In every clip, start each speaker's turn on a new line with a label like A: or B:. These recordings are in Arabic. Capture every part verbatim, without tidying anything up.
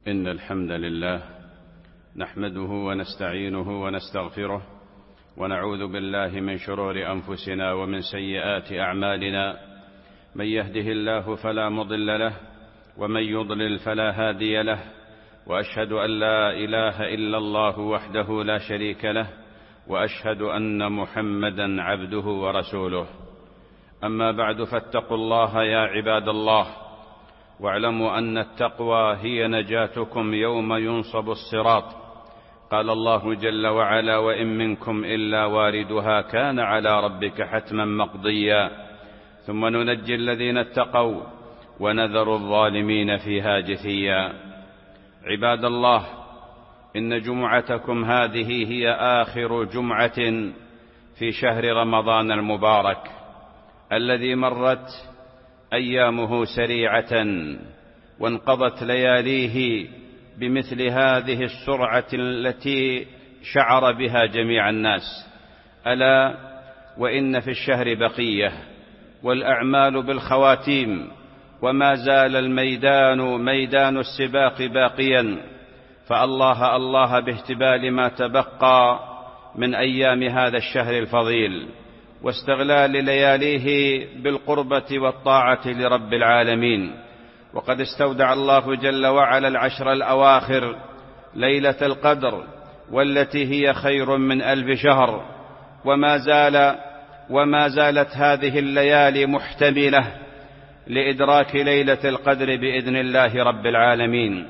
A: إن الحمد لله نحمده ونستعينه ونستغفره ونعوذ بالله من شرور أنفسنا ومن سيئات أعمالنا. من يهده الله فلا مضل له ومن يضلل فلا هادي له، وأشهد أن لا إله إلا الله وحده لا شريك له، وأشهد أن محمدا عبده ورسوله. أما بعد، فاتقوا الله يا عباد الله، واعلموا أن التقوى هي نجاتكم يوم ينصب الصراط. قال الله جل وعلا: وإن منكم إلا واردها كان على ربك حتما مقضيا ثم ننجي الذين اتقوا ونذر الظالمين فيها جثيا. عباد الله، إن جمعتكم هذه هي آخر جمعة في شهر رمضان المبارك الذي مرت أيامه سريعة وانقضت لياليه بمثل هذه السرعة التي شعر بها جميع الناس. ألا وإن في الشهر بقية والأعمال بالخواتيم، وما زال الميدان ميدان السباق باقيا، فالله الله باهتبال ما تبقى من أيام هذا الشهر الفضيل واستغلال لياليه بالقربة والطاعة لرب العالمين. وقد استودع الله جل وعلا العشر الأواخر ليلة القدر، والتي هي خير من ألف شهر، وما زال وما زالت هذه الليالي محتملة لإدراك ليلة القدر بإذن الله رب العالمين.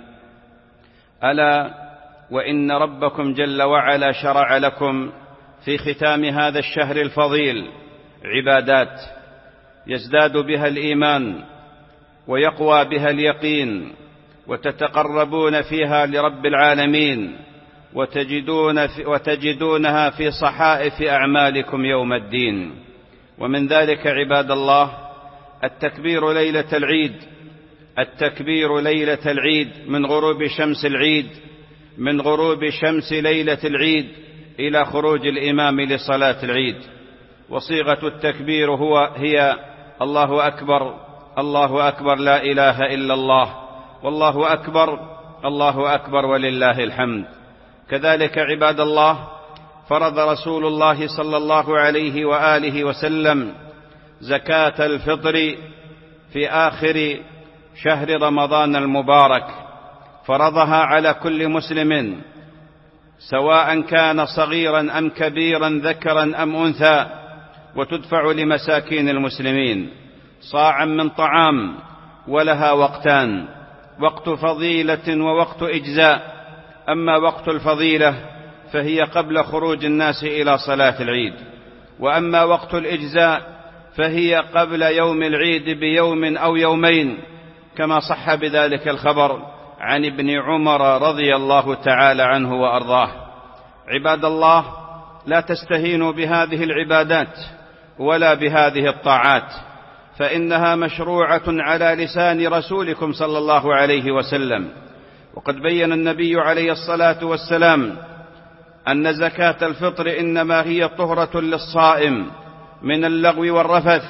A: ألا وإن ربكم جل وعلا شرع لكم في ختام هذا الشهر الفضيل عبادات يزداد بها الإيمان ويقوى بها اليقين، وتتقربون فيها لرب العالمين، وتجدون في وتجدونها في صحائف أعمالكم يوم الدين. ومن ذلك عباد الله التكبير ليلة العيد، التكبير ليلة العيد من غروب شمس العيد من غروب شمس ليلة العيد إلى خروج الإمام لصلاة العيد. وصيغة التكبير هو هي الله أكبر الله أكبر لا إله إلا الله، والله أكبر الله أكبر ولله الحمد. كذلك عباد الله فرض رسول الله صلى الله عليه وآله وسلم زكاة الفطر في آخر شهر رمضان المبارك، فرضها على كل مسلم سواء كان صغيرا أم كبيرا، ذكرا أم أنثى، وتدفع لمساكين المسلمين صاعا من طعام، ولها وقتان: وقت فضيلة ووقت إجزاء. أما وقت الفضيلة فهي قبل خروج الناس إلى صلاة العيد، وأما وقت الإجزاء فهي قبل يوم العيد بيوم أو يومين، كما صح بذلك الخبر عن ابن عمر رضي الله تعالى عنه وأرضاه. عباد الله، لا تستهينوا بهذه العبادات ولا بهذه الطاعات، فإنها مشروعة على لسان رسولكم صلى الله عليه وسلم. وقد بين النبي عليه الصلاة والسلام أن زكاة الفطر إنما هي طهرة للصائم من اللغو والرفث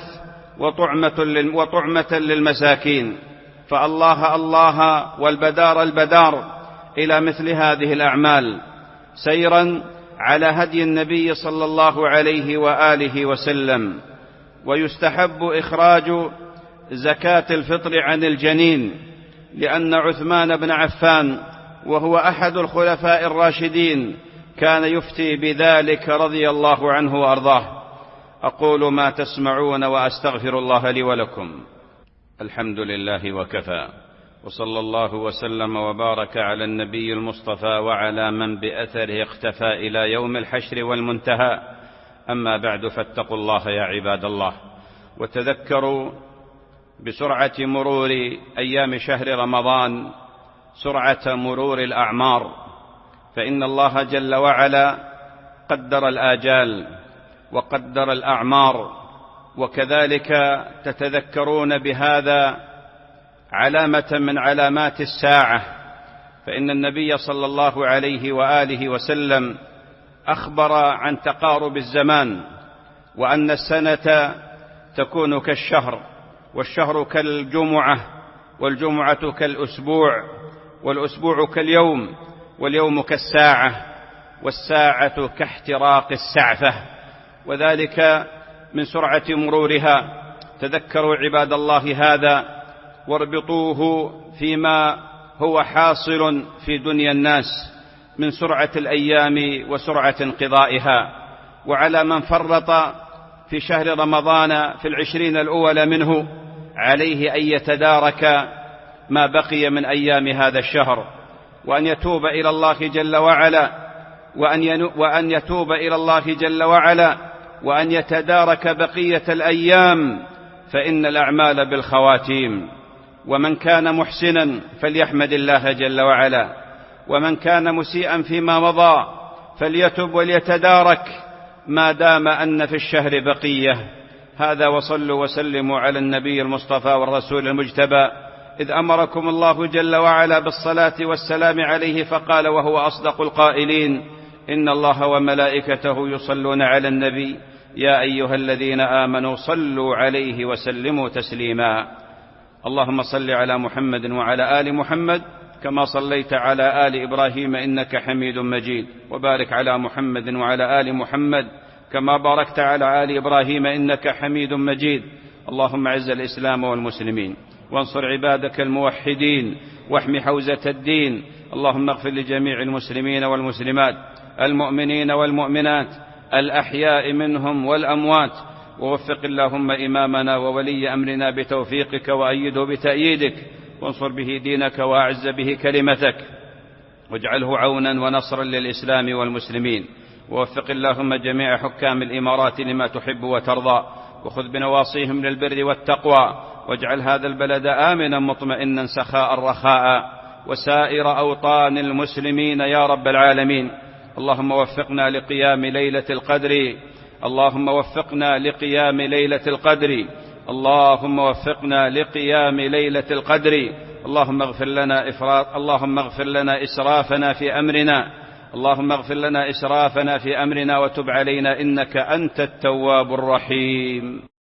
A: وطعمة للمساكين. فالله الله والبدار البدار إلى مثل هذه الأعمال سيرا على هدي النبي صلى الله عليه وآله وسلم. ويستحب إخراج زكاة الفطر عن الجنين، لأن عثمان بن عفان وهو أحد الخلفاء الراشدين كان يفتي بذلك رضي الله عنه وأرضاه. أقول ما تسمعون وأستغفر الله لي ولكم. الحمد لله وكفى، وصلى الله وسلم وبارك على النبي المصطفى وعلى من بأثره اختفى إلى يوم الحشر والمنتهى. أما بعد، فاتقوا الله يا عباد الله، وتذكروا بسرعة مرور أيام شهر رمضان سرعة مرور الأعمار، فإن الله جل وعلا قدر الآجال وقدر الأعمار. وكذلك تتذكرون بهذا علامة من علامات الساعة، فإن النبي صلى الله عليه وآله وسلم أخبر عن تقارب الزمان، وأن السنة تكون كالشهر، والشهر كالجمعة، والجمعة كالأسبوع، والأسبوع كاليوم، واليوم كالساعة، والساعة كاحتراق السعفة، وذلك من سرعة مرورها. تذكروا عباد الله هذا واربطوه فيما هو حاصل في دنيا الناس من سرعة الأيام وسرعة انقضائها. وعلى من فرط في شهر رمضان في العشرين الأول منه عليه أن يتدارك ما بقي من أيام هذا الشهر، وأن يتوب إلى الله جل وعلا، وأن وأن يتوب إلى الله جل وعلا وأن يتدارك بقية الأيام، فإن الأعمال بالخواتيم. ومن كان محسنا فليحمد الله جل وعلا، ومن كان مسيئا فيما مضى فليتب وليتدارك ما دام أن في الشهر بقية. هذا، وصلوا وسلموا على النبي المصطفى والرسول المجتبى، إذ أمركم الله جل وعلا بالصلاة والسلام عليه فقال وهو أصدق القائلين: إن الله وملائكته يصلون على النبي يا أيها الذين آمنوا صلوا عليه وسلموا تسليما. اللهم صل على محمد وعلى آل محمد كما صليت على آل إبراهيم إنك حميد مجيد، وبارك على محمد وعلى آل محمد كما باركت على آل إبراهيم إنك حميد مجيد. اللهم اعز الإسلام والمسلمين، وانصر عبادك الموحدين، واحم حوزة الدين. اللهم اغفر لجميع المسلمين والمسلمات، المؤمنين والمؤمنات، الأحياء منهم والأموات، ووفق اللهم إمامنا وولي أمرنا بتوفيقك، وأيده بتأييدك، وانصر به دينك، وأعز به كلمتك، واجعله عونا ونصرا للإسلام والمسلمين. ووفق اللهم جميع حكام الإمارات لما تحب وترضى، وخذ بنواصيهم للبر والتقوى، واجعل هذا البلد آمنا مطمئنا سخاء رخاء، وسائر أوطان المسلمين يا رب العالمين. اللهم وفقنا لقيام ليلة القدر، اللهم وفقنا لقيام ليلة القدر، اللهم وفقنا لقيام ليلة القدر. اللهم اغفر لنا إفراط اللهم اغفر لنا إسرافنا في أمرنا اللهم اغفر لنا إسرافنا في أمرنا وتب علينا إنك أنت التواب الرحيم.